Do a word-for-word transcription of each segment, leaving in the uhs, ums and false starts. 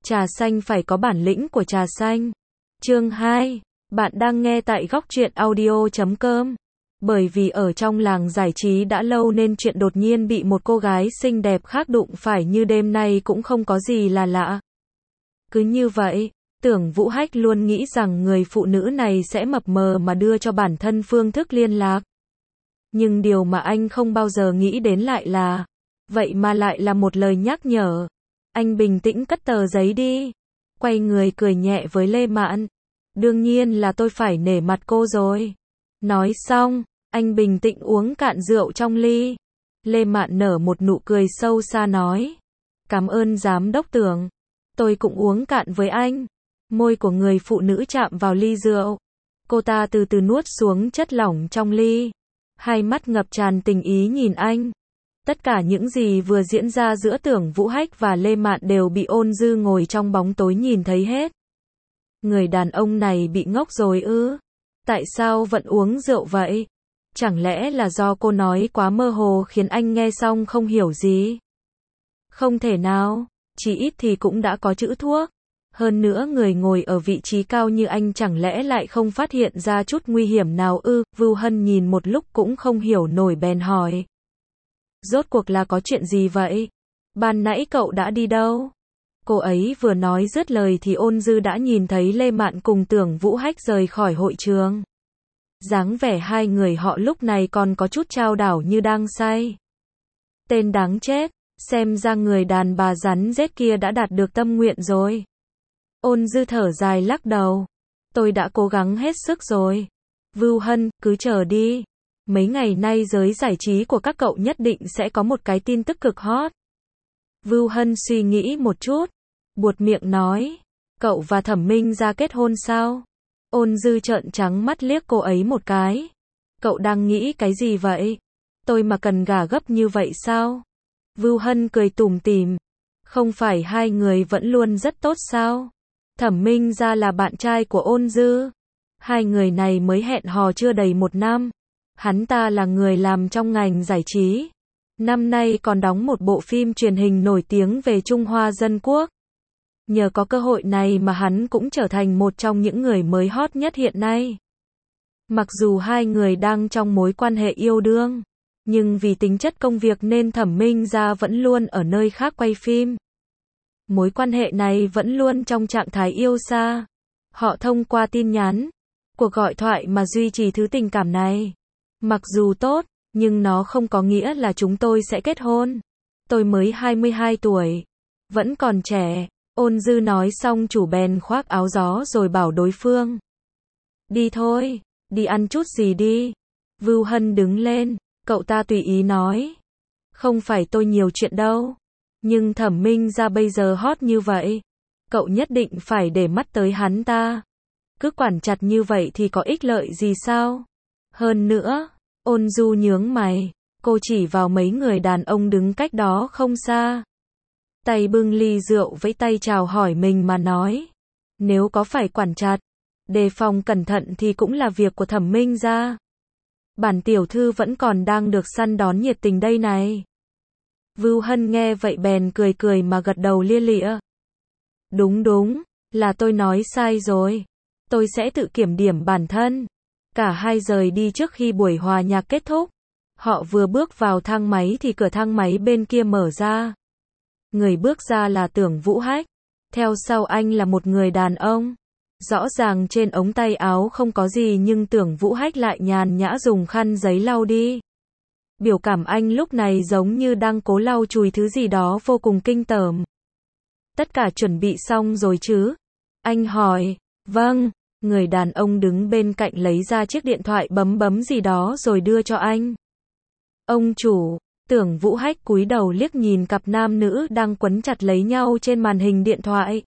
Trà xanh phải có bản lĩnh của trà xanh. Chương hai. Bạn đang nghe tại góc truyện audio chấm com. Bởi vì ở trong làng giải trí đã lâu nên chuyện đột nhiên bị một cô gái xinh đẹp khác đụng phải như đêm nay cũng không có gì là lạ. Cứ như vậy, Tưởng Vũ Hách luôn nghĩ rằng người phụ nữ này sẽ mập mờ mà đưa cho bản thân phương thức liên lạc. Nhưng điều mà anh không bao giờ nghĩ đến lại là, vậy mà lại là một lời nhắc nhở. Anh bình tĩnh cất tờ giấy đi, quay người cười nhẹ với Lê Mạn. Đương nhiên là tôi phải nể mặt cô rồi. Nói xong, anh bình tĩnh uống cạn rượu trong ly. Lê Mạn nở một nụ cười sâu xa nói, cảm ơn giám đốc Tưởng. Tôi cũng uống cạn với anh. Môi của người phụ nữ chạm vào ly rượu. Cô ta từ từ nuốt xuống chất lỏng trong ly. Hai mắt ngập tràn tình ý nhìn anh. Tất cả những gì vừa diễn ra giữa Tưởng Vũ Hách và Lê Mạn đều bị Ôn Dư ngồi trong bóng tối nhìn thấy hết. Người đàn ông này bị ngốc rồi ư? Tại sao vẫn uống rượu vậy? Chẳng lẽ là do cô nói quá mơ hồ khiến anh nghe xong không hiểu gì? Không thể nào, chỉ ít thì cũng đã có chữ thuốc. Hơn nữa người ngồi ở vị trí cao như anh chẳng lẽ lại không phát hiện ra chút nguy hiểm nào ư? Vưu Hân nhìn một lúc cũng không hiểu nổi bèn hỏi. Rốt cuộc là có chuyện gì vậy? Ban nãy cậu đã đi đâu? Cô ấy vừa nói dứt lời thì Ôn Dư đã nhìn thấy Lê Mạn cùng Tưởng Vũ Hách rời khỏi hội trường. Dáng vẻ hai người họ lúc này còn có chút chao đảo như đang say. Tên đáng chết, xem ra người đàn bà rắn rết kia đã đạt được tâm nguyện rồi. Ôn Dư thở dài lắc đầu. Tôi đã cố gắng hết sức rồi. Vưu Hân, cứ chờ đi. Mấy ngày nay giới giải trí của các cậu nhất định sẽ có một cái tin tức cực hot. Vưu Hân suy nghĩ một chút, buột miệng nói, cậu và Thẩm Minh Gia kết hôn sao? Ôn Dư trợn trắng mắt liếc cô ấy một cái. Cậu đang nghĩ cái gì vậy? Tôi mà cần gả gấp như vậy sao? Vưu Hân cười tủm tỉm. Không phải hai người vẫn luôn rất tốt sao? Thẩm Minh Gia là bạn trai của Ôn Dư. Hai người này mới hẹn hò chưa đầy một năm. Hắn ta là người làm trong ngành giải trí. Năm nay còn đóng một bộ phim truyền hình nổi tiếng về Trung Hoa Dân Quốc. Nhờ có cơ hội này mà hắn cũng trở thành một trong những người mới hot nhất hiện nay. Mặc dù hai người đang trong mối quan hệ yêu đương, nhưng vì tính chất công việc nên Thẩm Minh Gia vẫn luôn ở nơi khác quay phim. Mối quan hệ này vẫn luôn trong trạng thái yêu xa. Họ thông qua tin nhắn, cuộc gọi thoại mà duy trì thứ tình cảm này. Mặc dù tốt, nhưng nó không có nghĩa là chúng tôi sẽ kết hôn. Tôi mới hai mươi hai tuổi, vẫn còn trẻ. Ôn Dư nói xong chủ bèn khoác áo gió rồi bảo đối phương. Đi thôi, đi ăn chút gì đi. Vưu Hân đứng lên, cậu ta tùy ý nói. Không phải tôi nhiều chuyện đâu. Nhưng Thẩm Minh Gia bây giờ hot như vậy. Cậu nhất định phải để mắt tới hắn ta. Cứ quản chặt như vậy thì có ích lợi gì sao? Hơn nữa, Ôn Du nhướng mày, cô chỉ vào mấy người đàn ông đứng cách đó không xa. Tay bưng ly rượu vẫy tay chào hỏi mình mà nói. Nếu có phải quản chặt, đề phòng cẩn thận thì cũng là việc của Thẩm Minh Gia. Bản tiểu thư vẫn còn đang được săn đón nhiệt tình đây này. Vưu Hân nghe vậy bèn cười cười mà gật đầu lia lịa. Đúng đúng, là tôi nói sai rồi. Tôi sẽ tự kiểm điểm bản thân. Cả hai rời đi trước khi buổi hòa nhạc kết thúc. Họ vừa bước vào thang máy thì cửa thang máy bên kia mở ra. Người bước ra là Tưởng Vũ Hách. Theo sau anh là một người đàn ông. Rõ ràng trên ống tay áo không có gì nhưng Tưởng Vũ Hách lại nhàn nhã dùng khăn giấy lau đi. Biểu cảm anh lúc này giống như đang cố lau chùi thứ gì đó vô cùng kinh tởm. Tất cả chuẩn bị xong rồi chứ? Anh hỏi. Vâng. Người đàn ông đứng bên cạnh lấy ra chiếc điện thoại bấm bấm gì đó rồi đưa cho anh. Ông chủ. Tưởng Vũ Hách cúi đầu liếc nhìn cặp nam nữ đang quấn chặt lấy nhau trên màn hình điện thoại.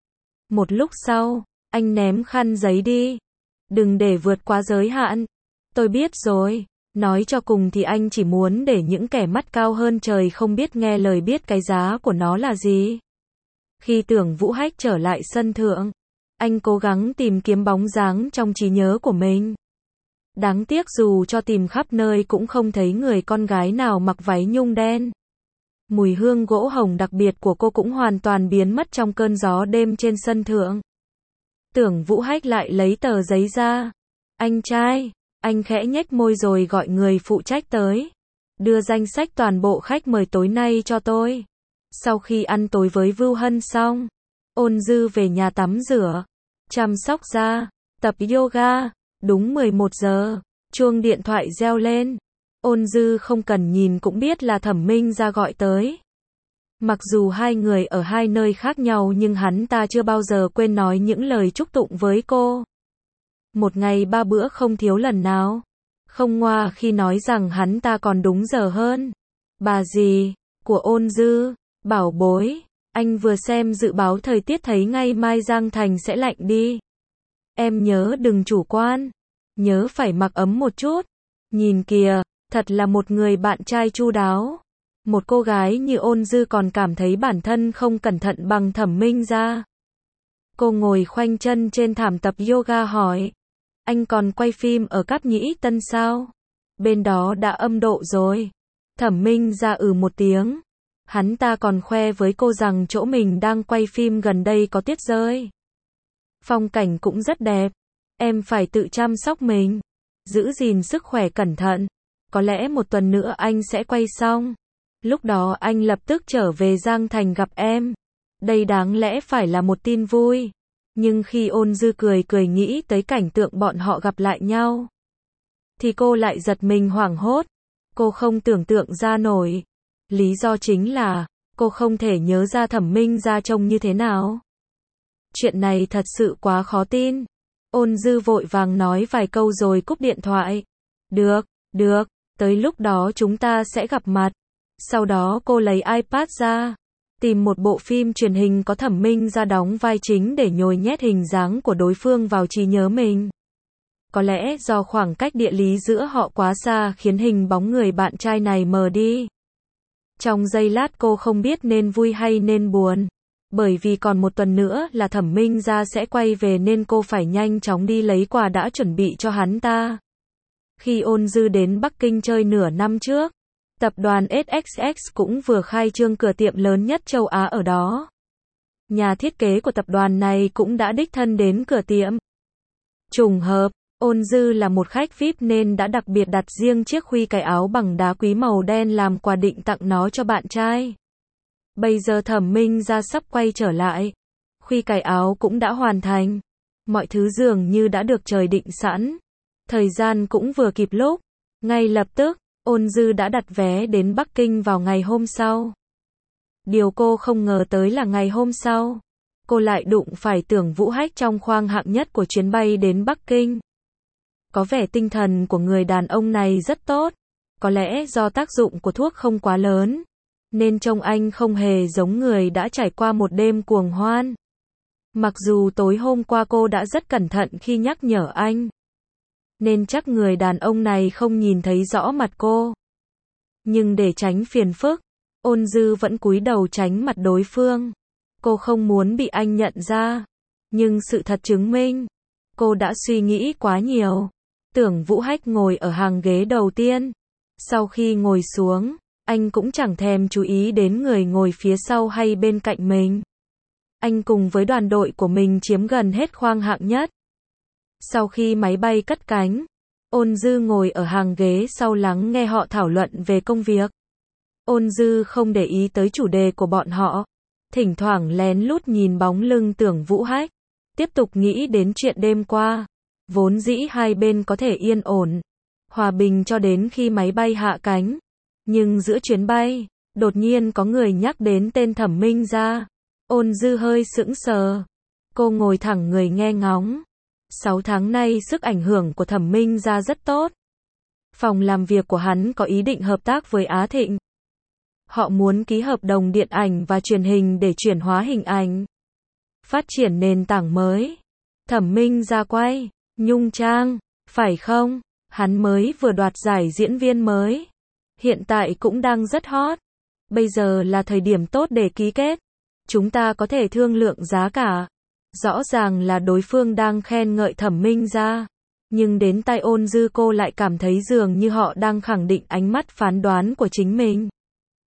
Một lúc sau, anh ném khăn giấy đi. Đừng để vượt quá giới hạn. Tôi biết rồi. Nói cho cùng thì anh chỉ muốn để những kẻ mắt cao hơn trời không biết nghe lời biết cái giá của nó là gì. Khi Tưởng Vũ Hách trở lại sân thượng, anh cố gắng tìm kiếm bóng dáng trong trí nhớ của mình. Đáng tiếc dù cho tìm khắp nơi cũng không thấy người con gái nào mặc váy nhung đen. Mùi hương gỗ hồng đặc biệt của cô cũng hoàn toàn biến mất trong cơn gió đêm trên sân thượng. Tưởng Vũ Hách lại lấy tờ giấy ra. Anh trai, anh khẽ nhếch môi rồi gọi người phụ trách tới. Đưa danh sách toàn bộ khách mời tối nay cho tôi. Sau khi ăn tối với Vưu Hân xong, Ôn Dư về nhà tắm rửa, chăm sóc da, tập yoga. Đúng mười một giờ, chuông điện thoại reo lên. Ôn Dư không cần nhìn cũng biết là Thẩm Minh Gia gọi tới. Mặc dù hai người ở hai nơi khác nhau nhưng hắn ta chưa bao giờ quên nói những lời chúc tụng với cô. Một ngày ba bữa không thiếu lần nào. Không ngoa khi nói rằng hắn ta còn đúng giờ hơn. Bà dì của Ôn Dư, bảo bối, anh vừa xem dự báo thời tiết thấy ngày mai Giang Thành sẽ lạnh đi. Em nhớ đừng chủ quan, nhớ phải mặc ấm một chút. Nhìn kìa, thật là một người bạn trai chu đáo. Một cô gái như Ôn Dư còn cảm thấy bản thân không cẩn thận bằng Thẩm Minh Gia. Cô ngồi khoanh chân trên thảm tập yoga hỏi. Anh còn quay phim ở Cáp Nhĩ Tân sao? Bên đó đã âm độ rồi. Thẩm Minh Gia ừ một tiếng. Hắn ta còn khoe với cô rằng chỗ mình đang quay phim gần đây có tuyết rơi. Phong cảnh cũng rất đẹp. Em phải tự chăm sóc mình. Giữ gìn sức khỏe cẩn thận. Có lẽ một tuần nữa anh sẽ quay xong. Lúc đó anh lập tức trở về Giang Thành gặp em. Đây đáng lẽ phải là một tin vui. Nhưng khi Ôn Dư cười cười nghĩ tới cảnh tượng bọn họ gặp lại nhau, thì cô lại giật mình hoảng hốt. Cô không tưởng tượng ra nổi. Lý do chính là, cô không thể nhớ ra Thẩm Minh Gia trông như thế nào. Chuyện này thật sự quá khó tin. Ôn Dư vội vàng nói vài câu rồi cúp điện thoại. Được, được, tới lúc đó chúng ta sẽ gặp mặt. Sau đó cô lấy iPad ra, tìm một bộ phim truyền hình có Thẩm Minh Gia đóng vai chính để nhồi nhét hình dáng của đối phương vào trí nhớ mình. Có lẽ do khoảng cách địa lý giữa họ quá xa khiến hình bóng người bạn trai này mờ đi. Trong giây lát cô không biết nên vui hay nên buồn. Bởi vì còn một tuần nữa là Thẩm Minh Gia sẽ quay về nên cô phải nhanh chóng đi lấy quà đã chuẩn bị cho hắn ta. Khi Ôn Dư đến Bắc Kinh chơi nửa năm trước, tập đoàn ét ích ét cũng vừa khai trương cửa tiệm lớn nhất châu Á ở đó. Nhà thiết kế của tập đoàn này cũng đã đích thân đến cửa tiệm. Trùng hợp, Ôn Dư là một khách vi ai pi nên đã đặc biệt đặt riêng chiếc khuy cài áo bằng đá quý màu đen làm quà định tặng nó cho bạn trai. Bây giờ Thẩm Minh Gia sắp quay trở lại. Khuy cài áo cũng đã hoàn thành. Mọi thứ dường như đã được trời định sẵn. Thời gian cũng vừa kịp lúc. Ngay lập tức, Ôn Dư đã đặt vé đến Bắc Kinh vào ngày hôm sau. Điều cô không ngờ tới là ngày hôm sau, cô lại đụng phải Tưởng Vũ Hách trong khoang hạng nhất của chuyến bay đến Bắc Kinh. Có vẻ tinh thần của người đàn ông này rất tốt. Có lẽ do tác dụng của thuốc không quá lớn, nên trông anh không hề giống người đã trải qua một đêm cuồng hoan. Mặc dù tối hôm qua cô đã rất cẩn thận khi nhắc nhở anh, nên chắc người đàn ông này không nhìn thấy rõ mặt cô. Nhưng để tránh phiền phức, Ôn Dư vẫn cúi đầu tránh mặt đối phương. Cô không muốn bị anh nhận ra. Nhưng sự thật chứng minh, cô đã suy nghĩ quá nhiều. Tưởng Vũ Hách ngồi ở hàng ghế đầu tiên. Sau khi ngồi xuống, anh cũng chẳng thèm chú ý đến người ngồi phía sau hay bên cạnh mình. Anh cùng với đoàn đội của mình chiếm gần hết khoang hạng nhất. Sau khi máy bay cất cánh, Ôn Dư ngồi ở hàng ghế sau lắng nghe họ thảo luận về công việc. Ôn Dư không để ý tới chủ đề của bọn họ, thỉnh thoảng lén lút nhìn bóng lưng Tưởng Vũ Hách, tiếp tục nghĩ đến chuyện đêm qua. Vốn dĩ hai bên có thể yên ổn, hòa bình cho đến khi máy bay hạ cánh. Nhưng giữa chuyến bay, đột nhiên có người nhắc đến tên Thẩm Minh Gia. Ôn Dư hơi sững sờ. Cô ngồi thẳng người nghe ngóng. Sáu tháng nay sức ảnh hưởng của Thẩm Minh Gia rất tốt. Phòng làm việc của hắn có ý định hợp tác với Á Thịnh. Họ muốn ký hợp đồng điện ảnh và truyền hình để chuyển hóa hình ảnh, phát triển nền tảng mới. Thẩm Minh Gia quay, Nhung Trang, phải không? Hắn mới vừa đoạt giải diễn viên mới. Hiện tại cũng đang rất hot. Bây giờ là thời điểm tốt để ký kết. Chúng ta có thể thương lượng giá cả. Rõ ràng là đối phương đang khen ngợi Thẩm Minh Gia. Nhưng đến tai Ôn Dư cô lại cảm thấy dường như họ đang khẳng định ánh mắt phán đoán của chính mình.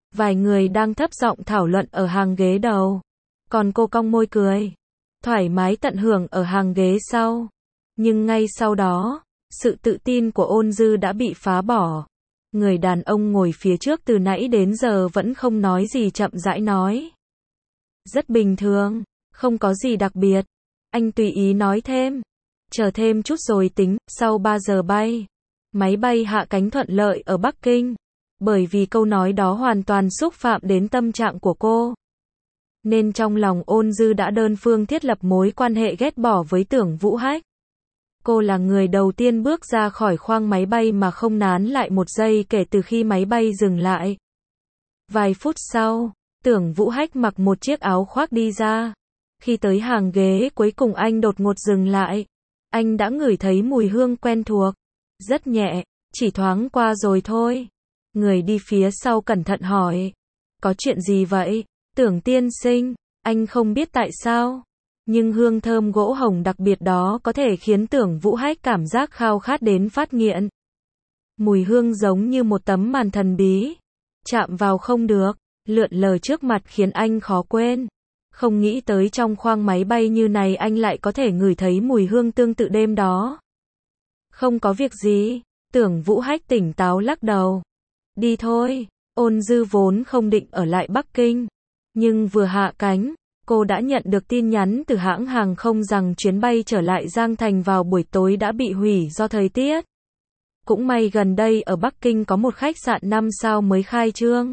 Vài người đang thấp giọng thảo luận ở hàng ghế đầu. Còn cô cong môi cười. Thoải mái tận hưởng ở hàng ghế sau. Nhưng ngay sau đó, sự tự tin của Ôn Dư đã bị phá bỏ. Người đàn ông ngồi phía trước từ nãy đến giờ vẫn không nói gì chậm rãi nói. Rất bình thường, không có gì đặc biệt. Anh tùy ý nói thêm. Chờ thêm chút rồi tính, sau ba giờ bay. Máy bay hạ cánh thuận lợi ở Bắc Kinh. Bởi vì câu nói đó hoàn toàn xúc phạm đến tâm trạng của cô. Nên trong lòng Ôn Dư đã đơn phương thiết lập mối quan hệ ghét bỏ với Tưởng Vũ Hách. Cô là người đầu tiên bước ra khỏi khoang máy bay mà không nán lại một giây kể từ khi máy bay dừng lại. Vài phút sau, Tưởng Vũ Hách mặc một chiếc áo khoác đi ra. Khi tới hàng ghế cuối cùng anh đột ngột dừng lại. Anh đã ngửi thấy mùi hương quen thuộc. Rất nhẹ, chỉ thoáng qua rồi thôi. Người đi phía sau cẩn thận hỏi. Có chuyện gì vậy? Tưởng tiên sinh, anh không biết tại sao. Nhưng hương thơm gỗ hồng đặc biệt đó có thể khiến Tưởng Vũ Hách cảm giác khao khát đến phát nghiện. Mùi hương giống như một tấm màn thần bí. Chạm vào không được, lượn lờ trước mặt khiến anh khó quên. Không nghĩ tới trong khoang máy bay như này anh lại có thể ngửi thấy mùi hương tương tự đêm đó. Không có việc gì, Tưởng Vũ Hách tỉnh táo lắc đầu. Đi thôi, Ôn Dư vốn không định ở lại Bắc Kinh. Nhưng vừa hạ cánh, cô đã nhận được tin nhắn từ hãng hàng không rằng chuyến bay trở lại Giang Thành vào buổi tối đã bị hủy do thời tiết. Cũng may gần đây ở Bắc Kinh có một khách sạn năm sao mới khai trương.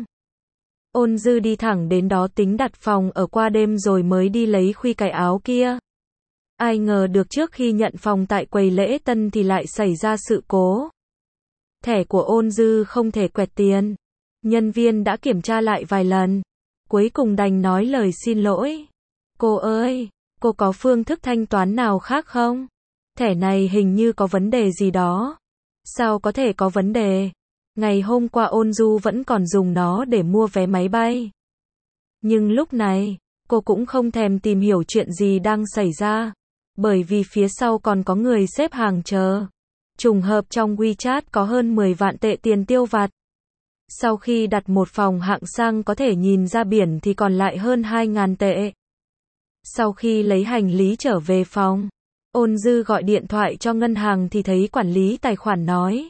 Ôn Dư đi thẳng đến đó tính đặt phòng ở qua đêm rồi mới đi lấy khuy cái áo kia. Ai ngờ được trước khi nhận phòng tại quầy lễ tân thì lại xảy ra sự cố. Thẻ của Ôn Dư không thể quẹt tiền. Nhân viên đã kiểm tra lại vài lần. Cuối cùng đành nói lời xin lỗi. Cô ơi, cô có phương thức thanh toán nào khác không? Thẻ này hình như có vấn đề gì đó. Sao có thể có vấn đề? Ngày hôm qua Ôn Du vẫn còn dùng nó để mua vé máy bay. Nhưng lúc này, cô cũng không thèm tìm hiểu chuyện gì đang xảy ra. Bởi vì phía sau còn có người xếp hàng chờ. Trùng hợp trong WeChat có hơn mười vạn tệ tiền tiêu vặt. Sau khi đặt một phòng hạng sang có thể nhìn ra biển thì còn lại hơn hai ngàn tệ. Sau khi lấy hành lý trở về phòng, Ôn Dư gọi điện thoại cho ngân hàng thì thấy quản lý tài khoản nói.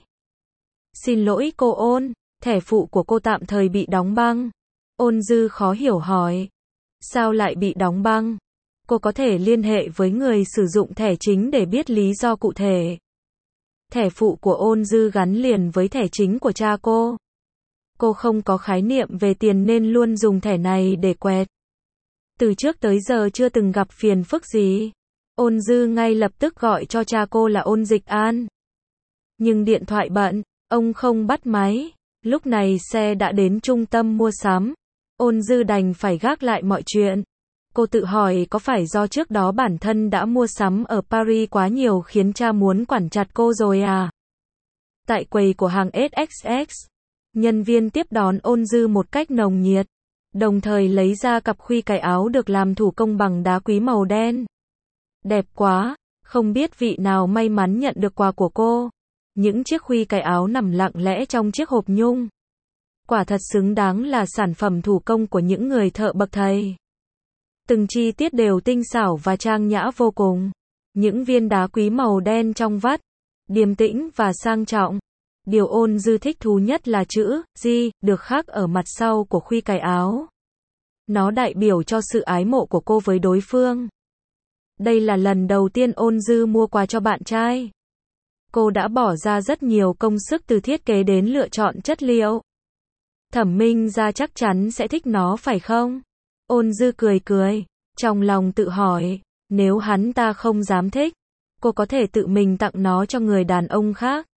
Xin lỗi cô Ôn, thẻ phụ của cô tạm thời bị đóng băng. Ôn Dư khó hiểu hỏi. Sao lại bị đóng băng? Cô có thể liên hệ với người sử dụng thẻ chính để biết lý do cụ thể. Thẻ phụ của Ôn Dư gắn liền với thẻ chính của cha cô. Cô không có khái niệm về tiền nên luôn dùng thẻ này để quẹt. Từ trước tới giờ chưa từng gặp phiền phức gì. Ôn Dư ngay lập tức gọi cho cha cô là Ôn Dịch An. Nhưng điện thoại bận, ông không bắt máy. Lúc này xe đã đến trung tâm mua sắm. Ôn Dư đành phải gác lại mọi chuyện. Cô tự hỏi có phải do trước đó bản thân đã mua sắm ở Paris quá nhiều khiến cha muốn quản chặt cô rồi à? Tại quầy của hàng ét ích ét, nhân viên tiếp đón Ôn Dư một cách nồng nhiệt, đồng thời lấy ra cặp khuy cái áo được làm thủ công bằng đá quý màu đen. Đẹp quá, không biết vị nào may mắn nhận được quà của cô. Những chiếc khuy cái áo nằm lặng lẽ trong chiếc hộp nhung. Quả thật xứng đáng là sản phẩm thủ công của những người thợ bậc thầy. Từng chi tiết đều tinh xảo và trang nhã vô cùng. Những viên đá quý màu đen trong vắt, điềm tĩnh và sang trọng. Điều Ôn Dư thích thú nhất là chữ G được khắc ở mặt sau của khuy cái áo. Nó đại biểu cho sự ái mộ của cô với đối phương. Đây là lần đầu tiên Ôn Dư mua quà cho bạn trai. Cô đã bỏ ra rất nhiều công sức từ thiết kế đến lựa chọn chất liệu. Thẩm Minh Gia chắc chắn sẽ thích nó phải không? Ôn Dư cười cười, trong lòng tự hỏi, nếu hắn ta không dám thích, cô có thể tự mình tặng nó cho người đàn ông khác.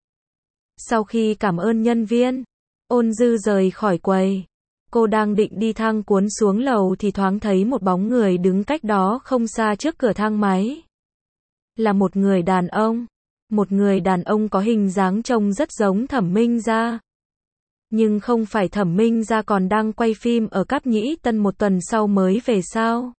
Sau khi cảm ơn nhân viên, Ôn Dư rời khỏi quầy. Cô đang định đi thang cuốn xuống lầu thì thoáng thấy một bóng người đứng cách đó không xa trước cửa thang máy. Là một người đàn ông. Một người đàn ông có hình dáng trông rất giống Thẩm Minh Gia. Nhưng không phải Thẩm Minh Gia còn đang quay phim ở Cáp Nhĩ Tân một tuần sau mới về sao?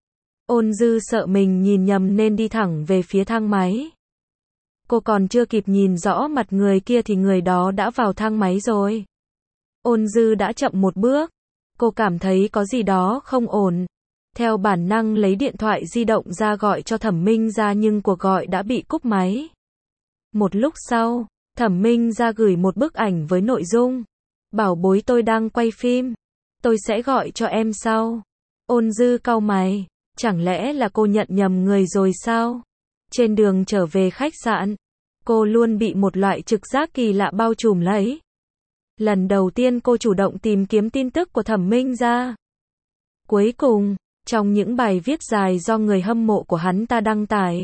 Ôn Dư sợ mình nhìn nhầm nên đi thẳng về phía thang máy. Cô còn chưa kịp nhìn rõ mặt người kia thì người đó đã vào thang máy rồi. Ôn Dư đã chậm một bước, Cô cảm thấy có gì đó không ổn. Theo bản năng lấy điện thoại di động ra gọi cho Thẩm Minh Gia nhưng cuộc gọi đã bị cúp máy. Một lúc sau, Thẩm Minh Gia gửi một bức ảnh với nội dung: bảo bối tôi đang quay phim, tôi sẽ gọi cho em sau. Ôn Dư cau mày, chẳng lẽ là cô nhận nhầm người rồi sao? Trên đường trở về khách sạn, cô luôn bị một loại trực giác kỳ lạ bao trùm lấy. Lần đầu tiên cô chủ động tìm kiếm tin tức của Thẩm Minh Gia. Cuối cùng, trong những bài viết dài do người hâm mộ của hắn ta đăng tải,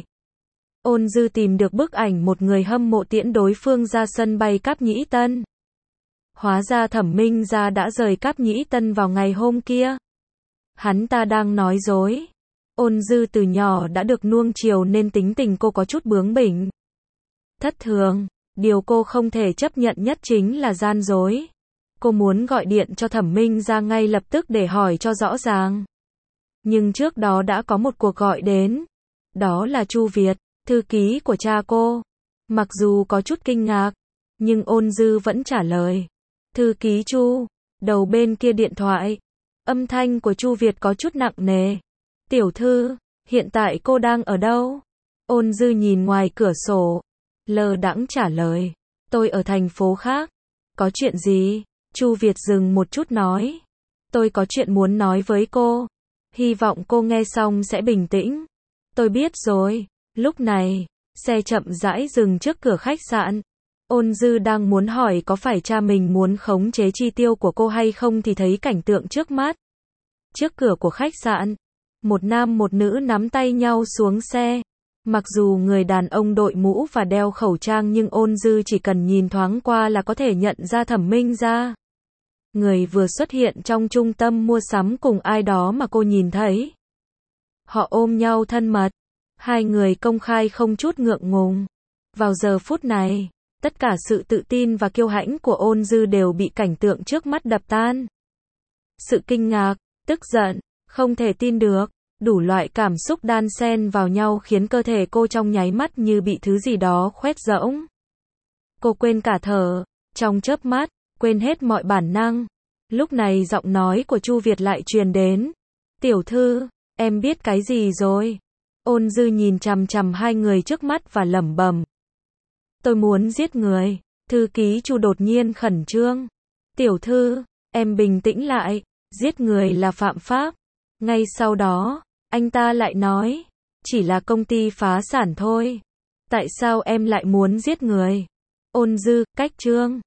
Ôn Dư tìm được bức ảnh một người hâm mộ tiễn đối phương ra sân bay Cáp Nhĩ Tân. Hóa ra Thẩm Minh Gia đã rời Cáp Nhĩ Tân vào ngày hôm kia. Hắn ta đang nói dối. Ôn Dư từ nhỏ đã được nuông chiều nên tính tình cô có chút bướng bỉnh, thất thường. Điều cô không thể chấp nhận nhất chính là gian dối. Cô muốn gọi điện cho Thẩm Minh Gia ngay lập tức để hỏi cho rõ ràng. Nhưng trước đó đã có một cuộc gọi đến. Đó là Chu Việt, thư ký của cha cô. Mặc dù có chút kinh ngạc, nhưng Ôn Dư vẫn trả lời. Thư ký Chu. Đầu bên kia điện thoại, âm thanh của Chu Việt có chút nặng nề. Tiểu thư, hiện tại cô đang ở đâu? Ôn Dư nhìn ngoài cửa sổ, lơ đãng trả lời. Tôi ở thành phố khác. Có chuyện gì? Chu Việt dừng một chút nói. Tôi có chuyện muốn nói với cô. Hy vọng cô nghe xong sẽ bình tĩnh. Tôi biết rồi. Lúc này, xe chậm rãi dừng trước cửa khách sạn. Ôn Dư đang muốn hỏi có phải cha mình muốn khống chế chi tiêu của cô hay không thì thấy cảnh tượng trước mắt. Trước cửa của khách sạn, một nam một nữ nắm tay nhau xuống xe. Mặc dù người đàn ông đội mũ và đeo khẩu trang nhưng Ôn Dư chỉ cần nhìn thoáng qua là có thể nhận ra Thẩm Minh Gia. Người vừa xuất hiện trong trung tâm mua sắm cùng ai đó mà cô nhìn thấy. Họ ôm nhau thân mật. Hai người công khai không chút ngượng ngùng. Vào giờ phút này, tất cả sự tự tin và kiêu hãnh của Ôn Dư đều bị cảnh tượng trước mắt đập tan. Sự kinh ngạc, tức giận, không thể tin được, đủ loại cảm xúc đan xen vào nhau khiến cơ thể cô trong nháy mắt như bị thứ gì đó khoét rỗng. Cô quên cả thở, trong chớp mắt, quên hết mọi bản năng. Lúc này giọng nói của Chu Việt lại truyền đến. Tiểu thư, em biết cái gì rồi? Ôn Dư nhìn chằm chằm hai người trước mắt và lẩm bẩm. Tôi muốn giết người. Thư ký Chu đột nhiên khẩn trương. Tiểu thư, em bình tĩnh lại, giết người là phạm pháp. Ngay sau đó, anh ta lại nói, chỉ là công ty phá sản thôi. Tại sao em lại muốn giết người? Ôn Dư, cách chương.